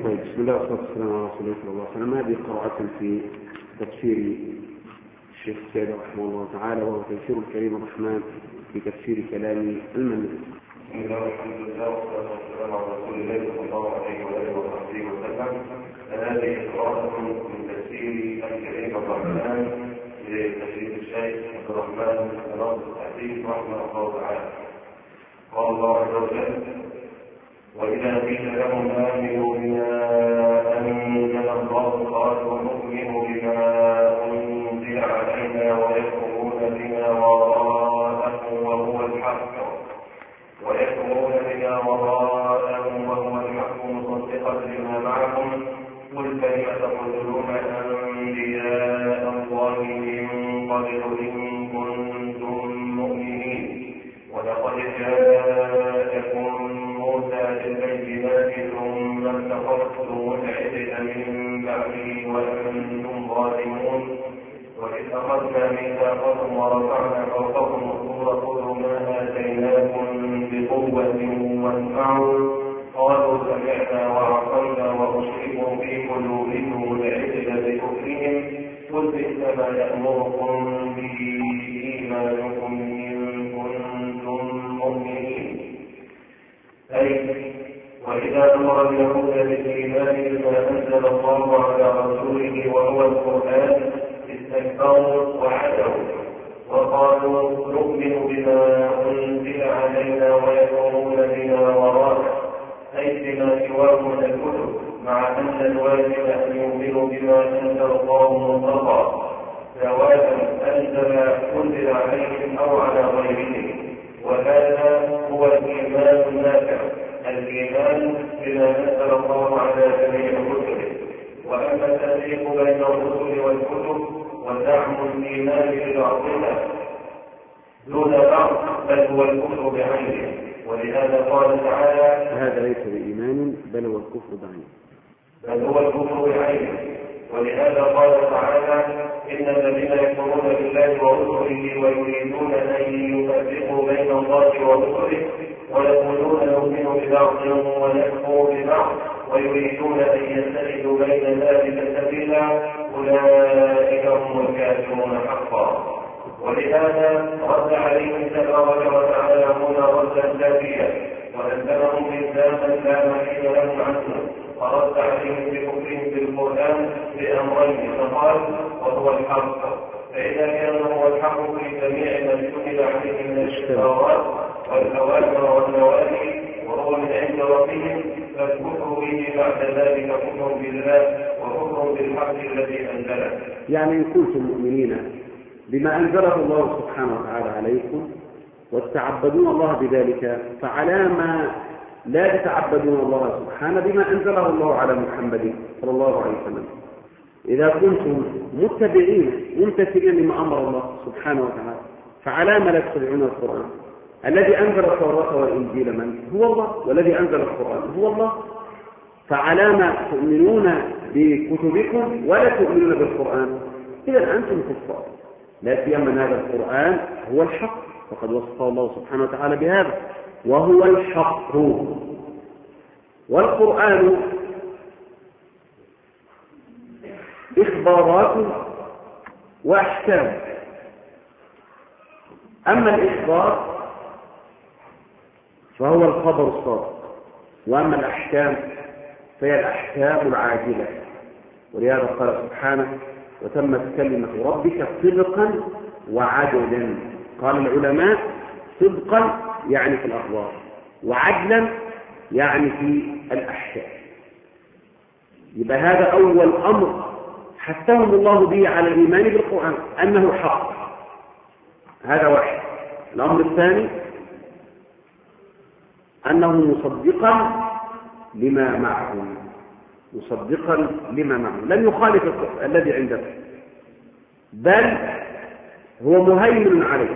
طيب، بسم الله والصلاة والسلام على رسول الله صلى الله عليه وسلم. هذه قراءة في تفسير الشيخ السيد رحمه الله تعالى، وهو تفسير الكريم الرحمن في تفسير كلام المنذري. بسم الله والحمد لله والصلاة والسلام على رسول الله صلى الله عليه وآله وصحبه وسلم. هذه قراءة من تفسير الكريم الرحمن لتفسير الشيخ عبد الرحمن بن ناصر السعدي رحمه الله تعالى. قال الله عز وجل: وإذا قيل لهم آمنوا بما أنزل الله قالوا نؤمن بما أنزل علينا ويكفرون بما وراءه وهو الحق مصدقا لما معكم قل كيف تقتلون أنبياء الله من قبل إن كنتم مؤمنين ولقد جاءكم موسى بالبينات ثم اتخذتم العجل من بعده وأنتم ظالمون وإذ أخذنا ميثاقكم ورفعنا فوقكم الطور خذوا ما آتيناكم بقوة واسمعوا قالوا سمعنا وعصينا وأشركوا في قلوبهم العجل بكفرهم قل بئس ما يأمركم به إيمانكم إن كنتم مؤمنين. أي وإذا أمر اليهود بالإيمان بما أنزل الله على رسوله وهو القرآن استكبروا وعدوا وقالوا نؤمن بما أنزل علينا ويكفرون بما وراءه أي بما سواه من الكتب، مع أن الواجب أن يؤمنوا بما أنزل الله مطلقا سواء أنزل عليهم أو على غيرهم، وهذا هو الإيمان النافع، الإيمان بما أنزل الله على جميع كتبه. وأما التفريق بين الرسل والكتب ودعم الإيمان ببعضها دون بعض بل هو الكفر بعينه، ولهذا قال تعالى: هذا ليس بإيمان بل هو الكفر بعينه. ولهذا قال تعالى: إن الذين يكفرون بالله ورسله ويريدون أن يفرقوا بين الله ورسله ويقولون نؤمن ببعض ونكفر ببعض ويريدون أن يتخذوا بين ذلك سبيلا أولئك هم الكافرون حقا. ولهذا رد عليهم تبارك وتعالى هنا ردا ذاتيا وأنزلهم إلزاما لا محيل لهم عنه، فرد عليهم بكفرهم بالقرآن بأمرين، فقال: وهو الحق. فإذا كان هو الحق في جميع ما اشتمل عليه من الشهوات والأوامر والنواهي وهو من عند ربهم، فالكفر به بعد ذلك كفر بالله وكفر بالحق الذي أنزله. يعني إن كنتم مؤمنين بما أنزله الله سبحانه وتعالى عليكم وتتعبدون الله بذلك، فعلى ما لا تتعبدون الله سبحانه بما أنزله الله على محمد صلى الله عليه وسلم. إذا كنتم متبعين ممتثلين لما أمر الله سبحانه وتعالى، فعلى ما لا تتبعون القرآن الذي أنزل التوراة والإنجيل من هو الله، والذي أنزل القرآن هو الله، فعلى ما تؤمنون بكتبكم ولا تؤمنون بالقرآن، إذا أنتم كفار، لا سيما هذا القرآن هو الحق، وقد وصفه الله سبحانه وتعالى بهذا وهو الحق. والقرآن إخبارات وأحكام. أما الإخبار فهو الخبر الصادق، وأما الأحكام فهي الأحكام العاجلة. ولهذا قال سبحانه: وتمت كلمة ربك صدقا وعدلا. قال العلماء: صدقا يعني في الأخبار، وعدلا يعني في الأحكام. يبقى هذا أول أمر حثهم الله به على الإيمان بالقرآن، أنه حق. هذا واحد. الأمر الثاني أنه مصدقا لما معهم، مصدقا لما معهم، لم يخالف الذي عنده، بل هو مهيمن عليه،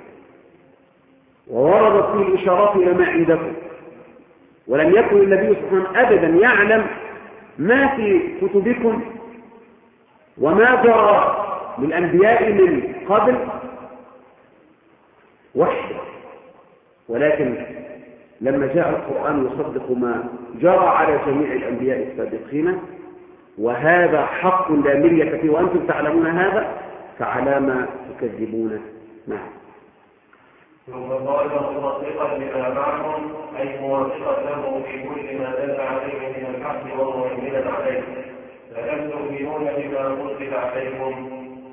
ووردت فيه الإشارات إلى ما عندكم. ولم يكن النبي صلى الله عليه وسلم أبدا يعلم ما في كتبكم وما جرى للأنبياء من قبل وحده، ولكن لما جاء القرآن يصدق ما جرى على جميع الأنبياء السابقين، وهذا حق لا مرية فيه وأنتم تعلمون هذا، فعلى ما تكذبون. نعم. ثم قال مصدقا لما معهم أي موافقا له في كل ما دل عليه من الحق ومؤمنا عليه، فلم تؤمنون بما أنزل عليكم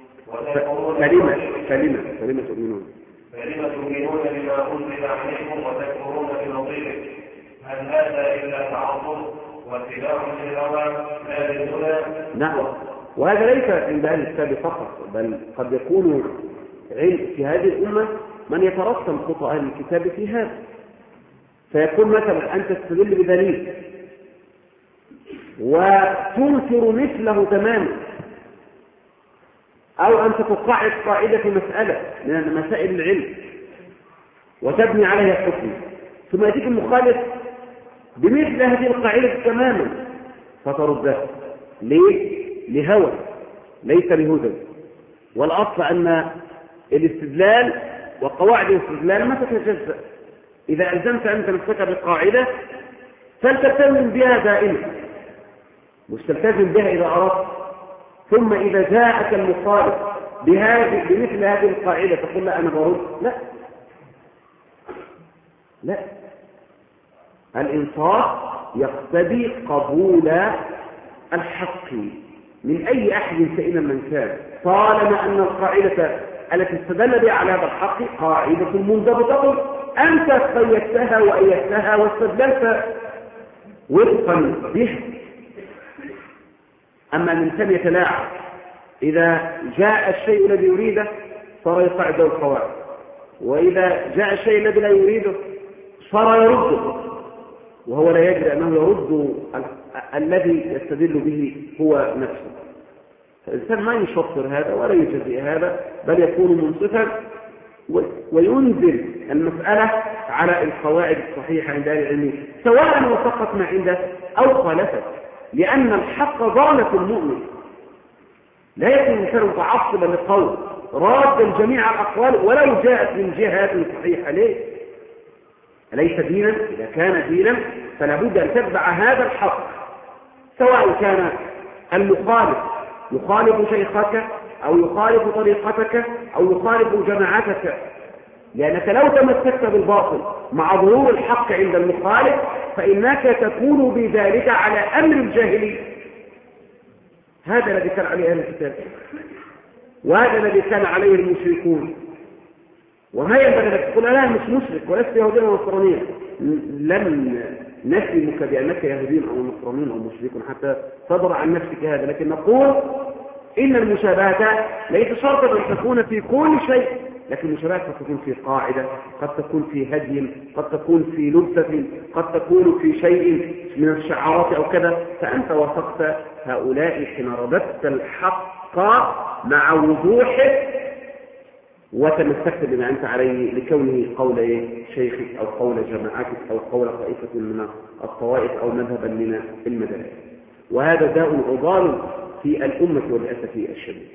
فلم تؤمنون بما أنزل عليكم وتكفرون بنظيره، هل هذا إلا تعظم واتباع للهوى لا للهدى؟ نعم. وهذا ليس عند أهل الكتاب فقط، بل قد يكون في هذه الأمة من يترسم خطأ أهل الكتاب في هذا، فيكون مثلا أن تستدل بدليل وتنكر مثله تماما، أو أن تقعد قاعدة في مسألة من مسائل العلم وتبني عليها حكم، ثم يأتيك المخالف بمثل هذه القاعدة تماما فتردها. ليه؟ لهوى ليس لهدى. والأصل أن الاستدلال وقواعد الاستدلال ما تتجزأ. إذا ألزمت أنت نفسك بقاعدة فلتلتزم بها دائما، مش تلتزم بها إذا أردت، ثم إذا جاءك المخالف بمثل هذه القاعدة تقول لا أنا برد. لا، الإنصاف يقتضي قبول الحق من أي أحد كائنا من كان، طالما أن القاعدة التي استدل بها على هذا الحق قاعدة منضبطة أنت قيدتها وأيدتها واستدللت وفقا بها. أما الإنسان يتلاعب، إذا جاء الشيء الذي يريده صار يقعده القواعد، وإذا جاء الشيء الذي لا يريده صار يرده، وهو لا يدري أنه يرد الذي يستدل به هو نفسه. فالإنسان ما يشطر هذا ولا يجزئ هذا، بل يكون منصفا وينزل المسألة على القواعد الصحيحة عند أهل العلم، سواء وفقت ما عنده أو خالفت، لأن الحق ضالة المؤمن. لا يكون الإنسان متعصبا للقول رادا جميع الأقوال ولو جاءت من جهة صحيحة. ليه؟ أليس دينا؟ إذا كان دينا فلا بد أن تتبع هذا الحق، سواء كان المخالف يخالف شيخك أو يخالف طريقتك أو يخالف جماعتك، لأنك لو تمسكت بالباطل مع ظهور الحق عند المخالف فإنك تكون بذلك على أمر الجاهلي. هذا الذي كان عليه أهل الكتاب، وهذا الذي كان عليه المشركون. وما ينبغي أن تقول أنا مش مشرك ولست يهوديا ونصرانيا، لم نسلمك بأنك يهودي أو نصراني أو مشرك حتى تضر عن نفسك هذا، لكن نقول إن المشابهة ليس شرطا أن تكون في كل شيء، لكن المشابهة قد تكون في قاعدة، قد تكون في هدي، قد تكون في لبسة، قد تكون في شيء من الشعارات أو كذا. فأنت وافقت هؤلاء حين رددت الحق مع وضوحه وتمسكت بما أنت عليه لكونه قول شيخك أو قول جماعتك أو قول طائفة من الطوائف أو مذهبا من المذاهب. وهذا داء عضال في الأمة والأسف الشديد.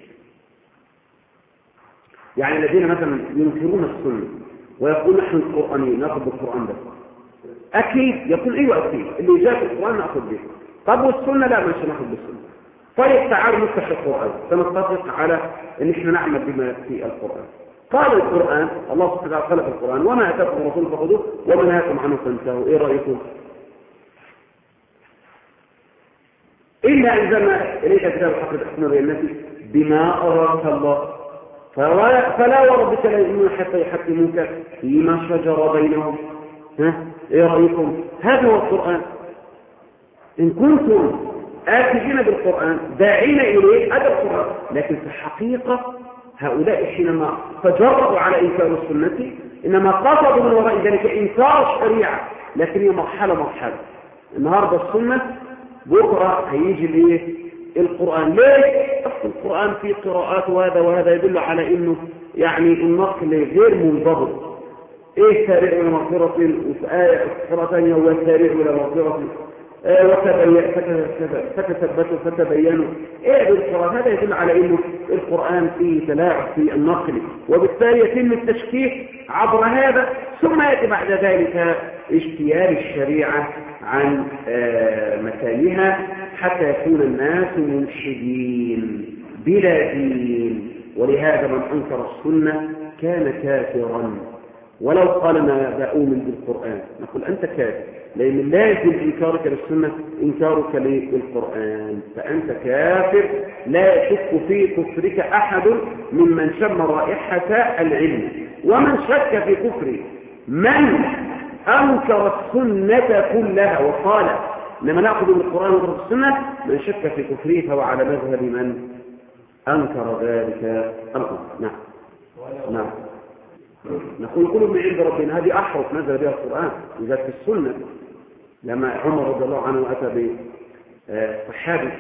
يعني الذين مثلا ينكرون السنة ويقول نحن القرآنيين نأخذ بالقرآن بس، أكيد يقول أيوة أكيد اللي جاء في القرآن نأخذ به. طب والسنة لا، مش نأخذ بالسنة. طيب تعالوا نفتح القرآن سنتفق على أن احنا نعمل بما في القرآن. قال القرآن الله سبحانه وتعالى خلق القرآن وما أتاكم الرسول فخذوه وما نهاكم عنه فانتهوا. إيه رأيكم؟ إلا أنزلنا إليك كتاب الحق تحكم بين الناس بما أراك الله فلا وربك لا يؤمنون حتى يحكموك فيما شجر بينهم. إيه رأيكم؟ هذا هو القرآن. إن كنتم آتيين بالقرآن داعين إليه هذا القرآن. لكن في الحقيقة هؤلاء حينما تجرؤوا على إنكار السنة إنما قصدوا من وراء ذلك إنكار الشريعة، لكن هي مرحلة. النهاردة السنة، بكرة هيجي ليه القرآن. ليه؟ القرآن فيه قراءات وهذا يدل على إنه يعني النقل غير منضبط. إيه سارع إلى مغفرة، وفي آية ثانية هو سارع إلى مغفرة. فتثبتوا فتبينوا. ايه بالقرآن؟ هذا يدل على انه القرآن فيه تلاعب في النقل، وبالتالي يتم التشكيك عبر هذا، ثم يأتي بعد ذلك اجتيال الشريعة عن مكانها حتى يكون الناس ملحدين بلا دين. ولهذا من أنكر السنة كان كافرا، ولو قال ما بأؤمن بالقرآن نقول أنت كافر، لأن لازم إنكارك للسنة إنكارك للقرآن، فأنت كافر لا يشك في كفرك أحد ممن شم رائحة العلم. ومن شك في كفر من أنكر السنة كلها وقال لما نأخذ من القرآن ونأخذ السنة، من شك في كفره فهو على مذهب من أنكر ذلك الأمر. نعم نعم. نقول كل من عند ربنا، هذه أحرف نزل بها القرآن وجاءت في السنة. لما عمر رضي الله عنه أتى بصحابي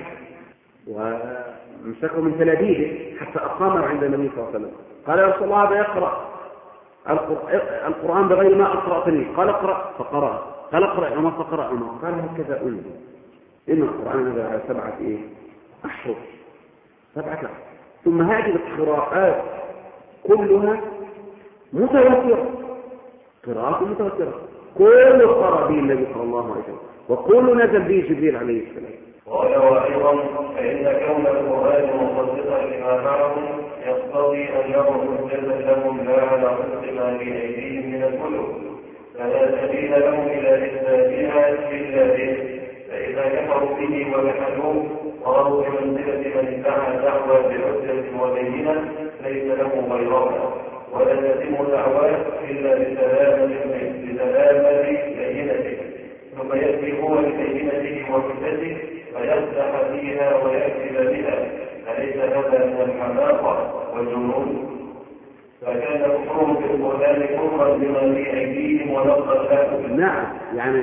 ومسكه من تلابيبه حتى أقامه عند النبي صلى الله عليه وسلم، قال يا رسول الله هذا يقرأ القرآن بغير ما أقرأتني، قال اقرأ فقرأ، قال اقرأ عمر فقرأ عمر، قال هكذا أنزل. إن القرآن نزل على 7 أحرف، 7 أحرف. ثم هذه القراءات كلها متواترة، قراءات متواترة، كل قرأ به النبي صلى الله عليه وسلم، وكل نزل به جبريل عليه السلام. وقال أيضا فإن كون القرآن مصدقا لما معهم يقتضي أنه حجة لهم لا على حسب ما في أيديهم من الكتب، فلا سبيل لهم إلى إثباتها إلا به. فإذا كفروا به وجحدوه قالوا بمنزلة من ادعى دعوى بحجة وبينة ليس له غيرها، ولا تتم دعواه إلا بسلامة بينته، ثم يأتي هو ببينته وحجته فيفتح فيها ويأتي بها، أليس هذا من الحماقة والجنون؟ فكان كفرهم بالقرآن كفرا بما في أيديهم ونقضا له. نعم، يعني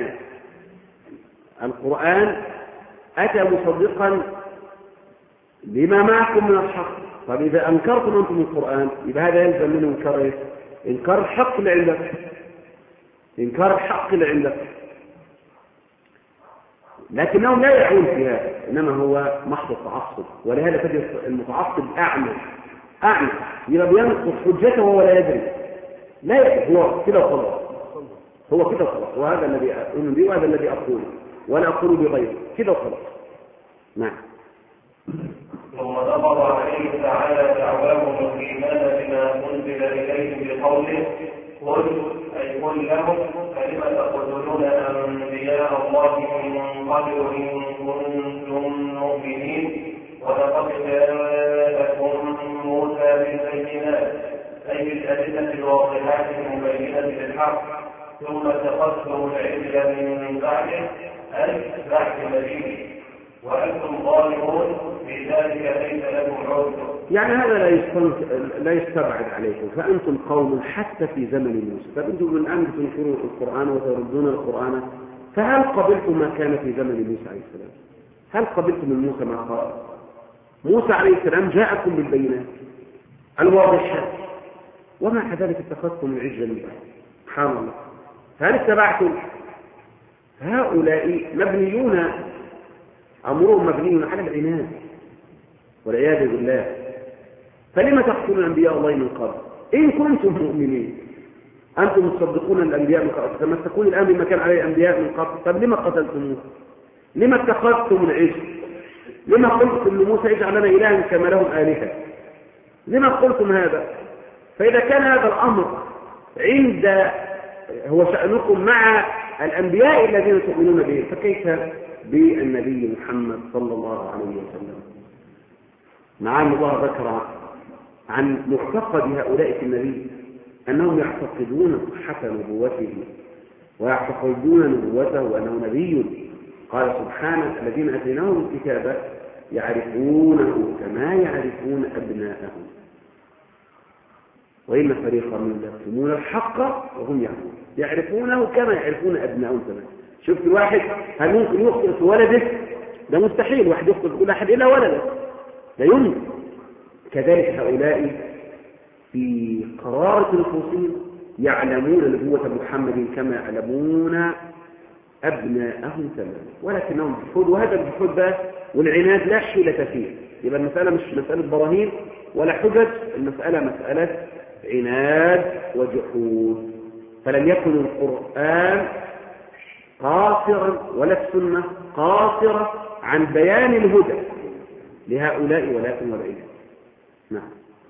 القرآن أتى مصدقا لما معكم من الحق. طب إذا أنكرتم أنتم القرآن يبقى هذا يلزم منه إنكار الحق اللي عندك، إنكار الحق اللي عندك. لكنهم لا يعون في هذا، إنما هو محض التعصب. ولهذا تجد المتعصب أعمى يبقى بينقض حجته وهو لا يدري، لا يدري، هو كده وخلاص، هو كده وخلاص، وهذا الذي أؤمن به وهذا الذي أقوله ولا أقول بغيره، كده وخلاص. نعم. ثم نظر عليه تعالى دعواهم الإيمان بما أنزل إليهم بقوله قل لهم فلم تقتلون أنبياء الله من قبل إن كنتم مؤمنين ولقد جاءكم موسى بالبينات أي بالأدلة الواضحات المبينة للحق ثم اتخذتم العجل من بعده أي بعد نبيه وأنتم ظالمون بذلك ليس لكم عذر. يعني هذا لا يستبعد عليكم، فأنتم قوم حتى في زمن موسى، فأنتم الآن تنكروا القرآن وتردون القرآن، فهل قبلتم ما كان في زمن موسى عليه السلام؟ هل قبلتم من موسى ما قال؟ موسى عليه السلام جاءكم بالبينات الواضحات، ومع ذلك اتخذتم العجل من بعد. سبحان الله. هل اتبعتم؟ هؤلاء مبنيون، أمرهم مبني على العناد والعياذ بالله. فلما تقتلون أنبياء الله من قبل إن كنتم مؤمنين؟ أنتم تصدقون الأنبياء من قبل، تمسكون الآن بما كان عليه الأنبياء من قبل. طب لما قتلتموه؟ لما اتخذتم العجل؟ لما قلتم لموسى اجعل لنا إلها كما لهم آلهة؟ لما قلتم هذا؟ فإذا كان هذا الأمر عند هو شأنكم مع الأنبياء الذين تؤمنون به، فكيف بالنبي محمد صلى الله عليه وسلم؟ نعم، الله ذكر عن معتقد هؤلاء في النبي أنهم يعتقدون صحة نبوته ويعتقدون نبوته وأنه نبي. قال سبحانه الذين أتيناهم الكتاب يعرفونه كما يعرفون أبناءهم وإن فريقا منهم يكتمون الحق وهم يعلمون. يعرفونه كما يعرفون أبناءهم كمان. شفت الواحد هل ممكن يخطئ في ولده؟ ده مستحيل واحد يخطئ في كل أحد إلا ولده، لا يمكن. كذلك هؤلاء في قرارة نفوسهم يعلمون نبوة محمد كما يعلمون أبناءهم تماما ولكنهم جحود، وهذا الجحود ده والعناد لا حيلة فيه. يبقى المسألة مش مسألة براهين ولا حجج، المسألة مسألة عناد وجحود. فلم يكن القرآن قاصرا ولا السنة قاصرة عن بيان الهدى لهؤلاء ولكن والعياذ. نعم.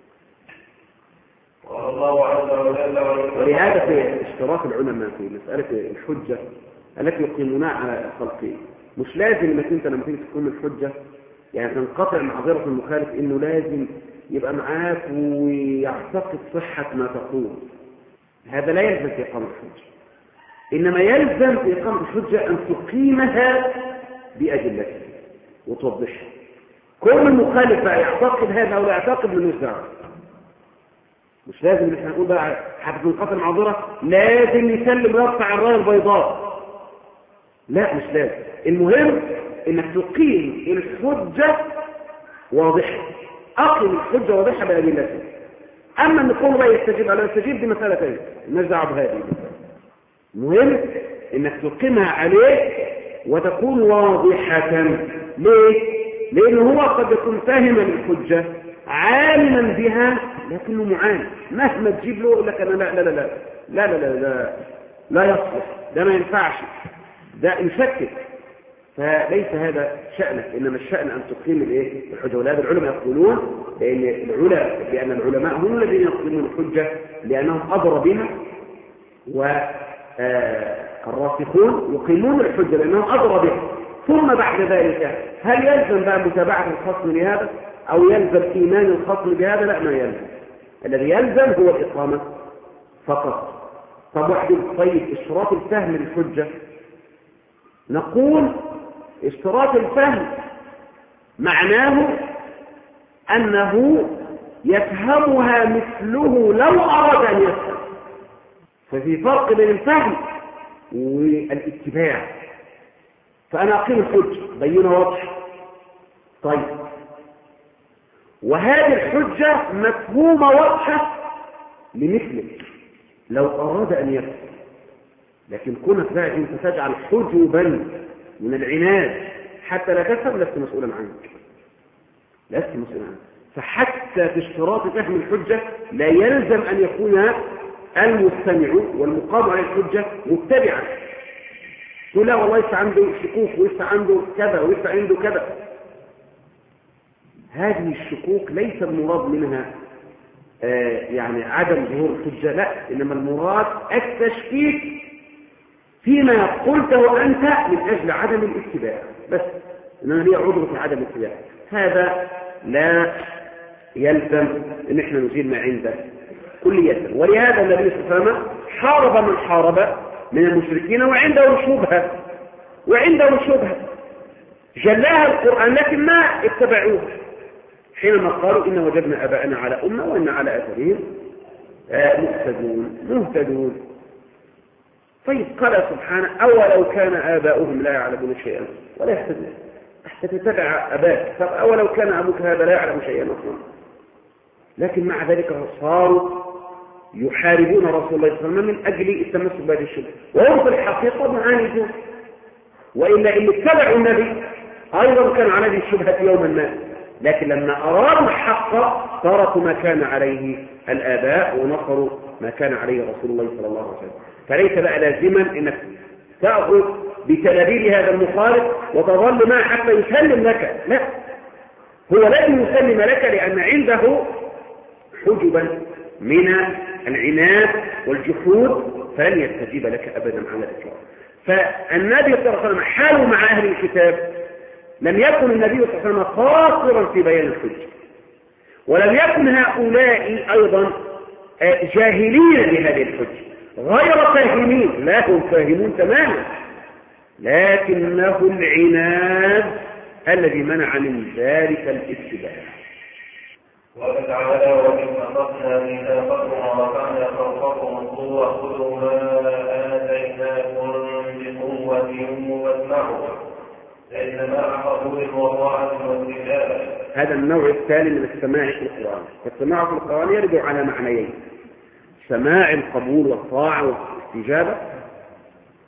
والله عز وجل ولهذا في اشتراك العلماء في مسألة الحجة التي يقيمونها على خلقين، مش لازم انك انت لما تيجي تقيم الحجة يعني تنقطع معذرة المخالف انه لازم يبقى معاك ويعتقد صحة ما تقول. هذا لا يلزم في إقامة الحجة، إنما يلزم في إقامة الحجة أن تقيمها بأدلتها وتوضحها. كل المخالف بقى يعتقد هذا أو لا يعتقد من دعوة. مش لازم ان احنا نقول بقى حتى تنقطع المعذرة لازم يسلم ويرفع الراية البيضاء، لا مش لازم. المهم انك تقيم الحجة واضحة، اقيم الحجة واضحة بأدلتها. اما ان نقول بقى يستجيب على يستجيب دي مسألة ثانية نرجع بهذه. المهم انك تقيمها عليه وتكون واضحة. ليه؟ لانه هو قد يكون فاهما الحجة عالما بها لكنه معاند، مهما تجيب له يقول لك انا لا لا لا لا لا لا لا لا يصلح، ده ما ينفعش، ده يشكك. فليس هذا شأنك، انما الشأن ان تقيم الايه الحجه. ولهذا العلماء يقولون لان العلماء هم الذين يقيمون الحجه لانهم ادرى بها، والراسخون يقيمون الحجه لانهم ادرى بها. ثم بعد ذلك هل يلزم بقى متابعه الخصم لهذا او يلزم ايمان الخصم بهذا؟ لا، ما يلزم. الذي يلزم هو الاقامه فقط. طب طيب اشتراط الفهم للحجه، نقول اشتراط الفهم معناه أنه يفهمها مثله لو أراد أن يفهم. ففي فرق بين الفهم والاتباع. فأنا أقيم الحجة بينها واضحة، طيب وهذه الحجة مفهومة واضحة لمثلك لو أراد أن يفهم. لكن كونك بقى انت تجعل حجبا من العناد حتى لا تفهم لست مسؤولا عنك، لست مسؤولا عنك. فحتى في اشتراط فهم الحجة لا يلزم أن يكون المستمع والمقام على الحجة متبعا. تقول لا والله لسه عنده شكوك ولسه عنده كذا ولسه عنده كذا. هذه الشكوك ليس المراد منها يعني عدم ظهور الحجة، لا، إنما المراد التشكيك فيما قلته أنت من أجل عدم الاتباع بس، إنما لي عذر في عدم الاتباع. هذا لا يلزم إن احنا نزيل ما عنده كلية. ولهذا النبي صلى الله عليه وسلم حارب من حارب من المشركين وعنده شبهة جلاها القرآن لكن ما اتبعوه حينما قالوا إن وجدنا آباءنا على أمة وإن على أثرهم مهتدون. طيب قال سبحانه أولو كان آباؤهم لا يعلمون شيئا ولا يهتدون، حتى تتبع أباك. طب أولو كان أبوك هذا لا يعلم شيئا أصلا، لكن مع ذلك صاروا يحاربون رسول الله صلى الله عليه وسلم من أجل التمسك بهذه الشبهة، وهم في الحقيقة معاندون. وإلا إن اتبعوا النبي أيضا كان على هذه الشبهة يوما ما، لكن لما أرادوا الحق تركوا ما كان عليه الآباء ونصروا ما كان عليه رسول الله صلى الله عليه وسلم. فليس بقى لازما انك تأخذ بتلابيب هذا المخالف وتظل معه حتى يسلم لك، لا، هو لازم يسلم لك لأن عنده حجبا من العناد والجحود فلن يستجيب لك أبدا على الإطلاق. فالنبي صلى الله عليه وسلم حاله مع أهل الكتاب لم يكن النبي صلى الله عليه وسلم قاصرا في بيان الحجة، ولم يكن هؤلاء أيضا جاهلين بهذه الحجة غير فاهمين، لا هم فاهمون تماما، لكنه العناد الذي منع من ذلك الاتباع. وقال تعالى وإن أخذنا ميثاقكم ورفعنا فوقكم الطور خذوا ما آتيناكم بقوة واسمعوا إنما قبول وطاعة واستجابة. هذا النوع الثاني من السماع في القرآن. فالسماع في القرآن يرجع على معنيين: سماع القبول والطاعة والاستجابة،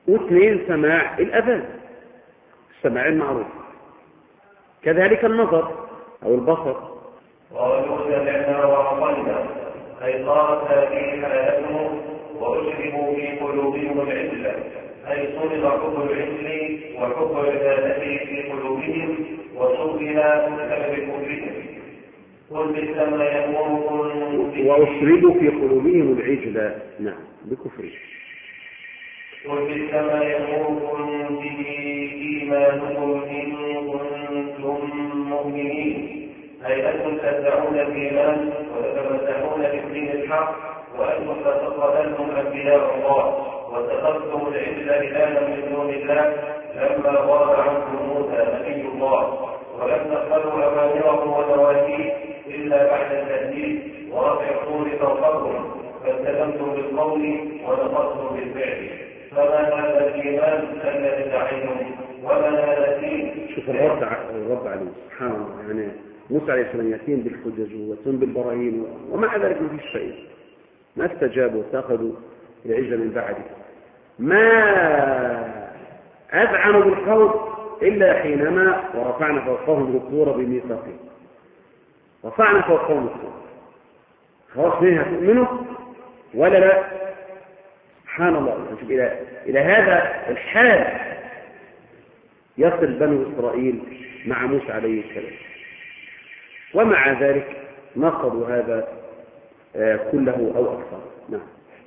واثنين سماع الأذان، السماع المعروف. كذلك النظر أو البصر. قالوا سمعنا وعصينا، أي صارت هذه حالتهم وأشربوا في قلوبهم العزلة، أي صلب حب العزل وحب عبادته في قلوبهم وصلبها بسبب كفرهم. قل بئس ما يأمركم وأشربوا في قلوبهم العجل، نعم، بكفرهم. قل بئس ما يأمركم به إيمانكم إن كنتم مؤمنين، أي أنتم تدعون الإيمان وتتمسحون بالدين الحق، وأنتم تتخذون أنبياء الله واتخذتم العجل إلها من دون الله لما غاب عنكم موسى نبي الله، ولم تقبلوا أوامره ونواهيه إلا بعد التهديد ورفع الطور فوقكم، فالتزمتم بالقول ونقضتم بالفعل. فما هذا الإيمان الذي دعيتم وما هذا الدين؟ شوف الرد عليه سبحان الله. يعني موسى عليه السلام يأتيهم بالحجج ويأتيهم بالبراهين ومع ذلك ما فيش شيء، ما استجابوا واتخذوا العجل من بعده. ما أذعنوا بالقول إلا حينما ورفعنا فوقهم الطور بميثاقهم. رفعنا فوقهم الطور، خلاص منها تؤمنوا ولا لا؟ سبحان الله. نشوف إلى هذا الحال يصل بنو إسرائيل مع موسى عليه السلام، ومع ذلك نقضوا هذا كله أو أكثر. نعم،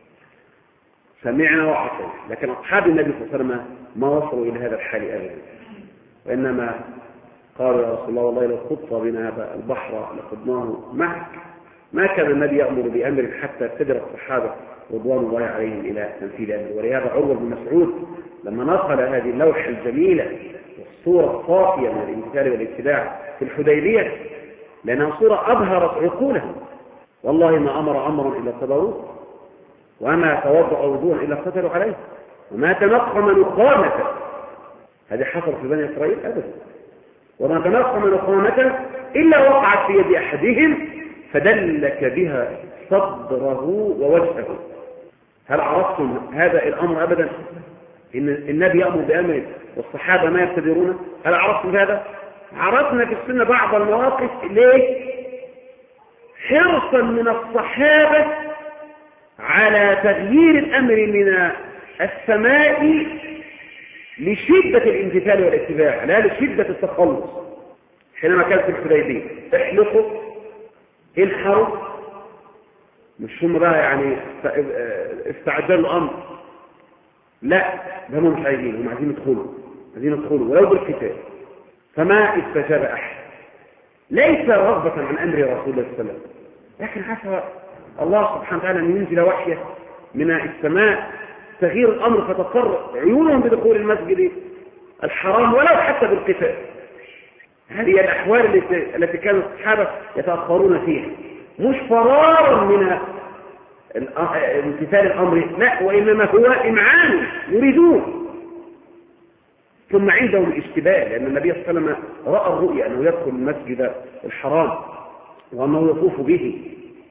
سمعنا وعصينا. لكن أصحاب النبي صلى الله عليه وسلم ما وصلوا إلى هذا الحال أبدا، وإنما قالوا يا رسول الله والله لو خط بنا هذا البحر لخضناه معك. ما كان النبي يأمر بأمر حتى ابتدر الصحابة رضوان الله عليهم إلى تنفيذ أمره. ولهذا عروة بن مسعود لما نقل هذه اللوحة الجميلة والصورة الصافية من الامتثال والاتباع في الحديبية، لأنها صورة أبهرت عقولهم، والله ما أمر أمرا إلا صبروه، وما توضأ وضوءا إلا قتلوا عليه، وما تنقم نقامة. هذه حصل في بني إسرائيل أبدا. وما تنقم نقامة إلا وقعت في يد أحدهم فدلك بها صدره ووجهه. هل عرفتم هذا الأمر أبدا؟ إن النبي يأمر بأمر والصحابة ما يبتدرونه. هل عرفتم هذا؟ عرفنا في السنة بعض المواقف. ليه؟ حرصا من الصحابة على تغيير الأمر من السماء لشدة الامتثال والاتباع لا لشدة التخلص. حينما كان في الحديبية احلقوا انحروا، مش هم بقى يعني استعجلوا الأمر، لا ده هم مش عايزين، هم عايزين يدخلوا ولو بالقتال. فما استجاب أحد، ليس رغبة عن أمر رسول الله صلى الله عليه وسلم، لكن عسى الله سبحانه وتعالى أن ينزل وحيه من السماء تغيير الأمر فتضطر عيونهم بدخول المسجد الحرام ولو حتى بالقتال. هذه الأحوال التي كان الصحابة يتأخرون فيها، مش فرارا من امتثال الأمر، لا، وإنما هو إمعان يريدون. ثم عندهم الاشتباه، لأن النبي صلى الله عليه وسلم رأى الرؤيا أنه يدخل المسجد الحرام وأنه يطوف به،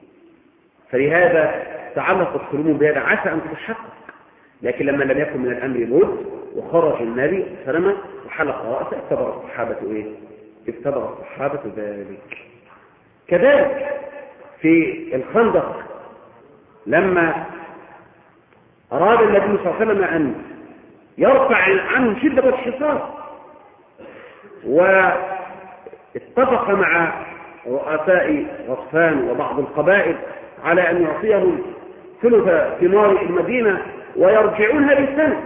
فلهذا تعلقت قلوبهم بهذا، عسى أن تتحقق. لكن لما لم يكن من الأمر بد وخرج النبي صلى الله عليه وسلم وحلق رأسه اتبع الصحابة إيه؟ اتبع الصحابة ذلك. كذلك في الخندق لما أراد النبي صلى الله عليه وسلم أن يرفع عنهم شدة الحصار، واتفق مع رؤساء غطفان وبعض القبائل على أن يعطيهم ثلث ثمار المدينة ويرجعون هذه السنة.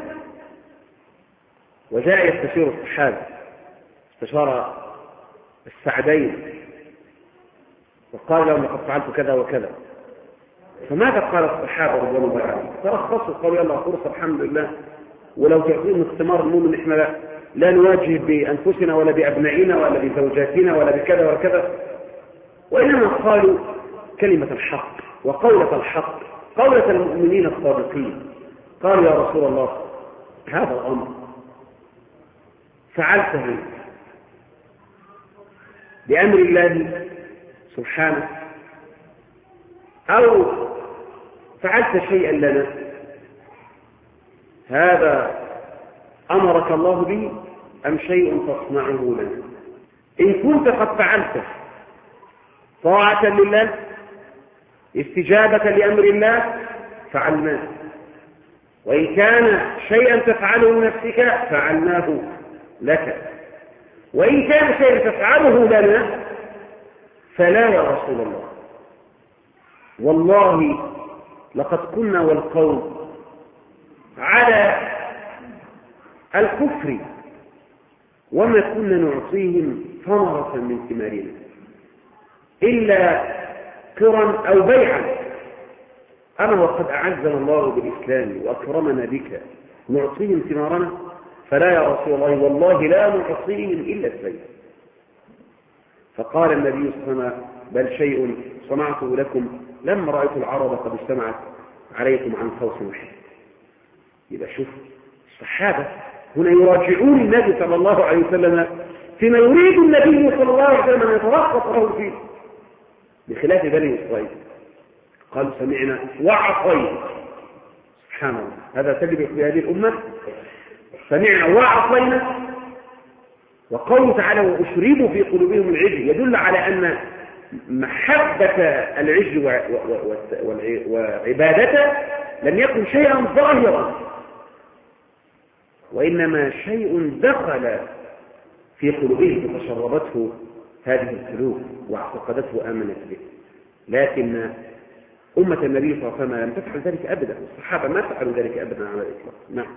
وجاء يستشير الصحابة، استشار السعدين وقال لهم لقد فعلت كذا وكذا. فماذا قال الصحابة رضوان الله عليهم؟ ترخصوا قالوا يلا فرصة الحمد لله، ولو تعطيهم اختمار المؤمن احنا لا نواجه بأنفسنا ولا بأبنائنا ولا بزوجاتنا ولا بكذا وكذا، وإنما قالوا كلمة الحق وقولة الحق، قولة المؤمنين الصادقين. قالوا يا رسول الله هذا الأمر فعلته بأمر الله سبحانه أو فعلت شيئا لنا، هذا أمرك الله به أم شيء تصنعه لنا؟ إن كنت قد فعلته طاعة لله استجابة لأمر الله فعلناه، وإن كان شيئا تفعله لنفسك فعلناه لك، وإن كان شيئا تفعله لنا فلا يا رسول الله، والله لقد كنا والقوم على الكفر وما كنا نعطيهم ثمرة من ثمارنا إلا كرا أو بيعا، أما وقد أعزنا الله بالإسلام وأكرمنا بك نعطيهم ثمارنا؟ فلا يا رسول الله، والله لا نعطيهم إلا السيف. فقال النبي صلى الله عليه وسلم بل شيء صنعته لكم لما رأيت العرب قد اجتمعت عليكم عن خوف واحد. يبقى شوف الصحابة هنا يراجعون النبي صلى الله عليه وسلم فيما يريد النبي صلى الله عليه وسلم أن يترخص له فيه، بخلاف بني إسرائيل قالوا سمعنا وعصينا. سبحان الله، هذا تجد في هذه الأمة سمعنا وعصينا. وقوله تعالى وأشربوا في قلوبهم العجل يدل على أن محبة العجل وعبادته لم يكن شيئا ظاهرا، وإنما شيء دخل في قلوبهم فتشربته هذه القلوب واعتقدته وآمنت به. لكن أمة النبي صلى الله عليه وسلم لم تفعل ذلك أبدا، والصحابة ما فعلوا ذلك أبدا على الإطلاق. نعم.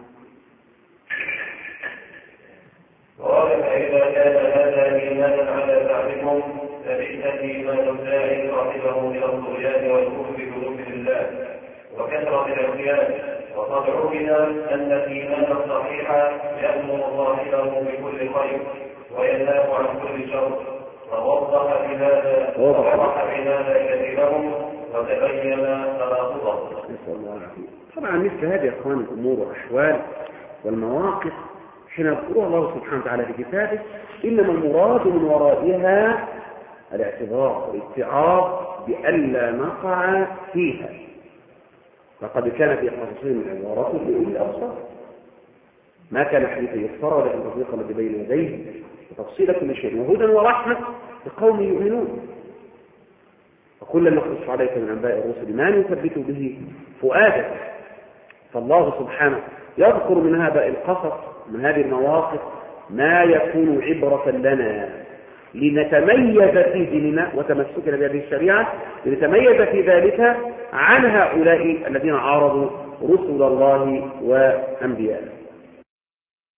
قال فإذا كان هذا إيمانا على بعضكم فبئس إيمان الزائد صاحبه إلى الطغيان والكفر بوجود الله وكثرة العصيان. وقد علم أن الإيمان الصحيح يأمر صاحبه بكل خير وينهى عن كل شر، فوضح بهذا كثيرهم وتبين تناقضه. نسأل الله العافية. طبعا مثل هذه أخوان الأمور والأحوال والمواقف حين يذكرها الله سبحانه وتعالى في كتابه إنما المراد من ورائها الاعتذار والاتعاظ بألا نقع فيها، فقد كان في قصصهم العبارات لأولي الأبصار ما كان حديثا يفترى ولكن تصديق الذي بين يديه وتفصيل كل شيء وهدى ورحمة لقوم يؤمنون. وكلا نقص عليك من أنباء الرسل ما نثبت به فؤادك. فالله سبحانه يذكر من هذا القصص من هذه المواقف ما يكون عبرة لنا لنتميز في ديننا وتمسكنا بهذه الشريعة، لنتميز في ذلك عن هؤلاء الذين عارضوا رسل الله وأنبياءه.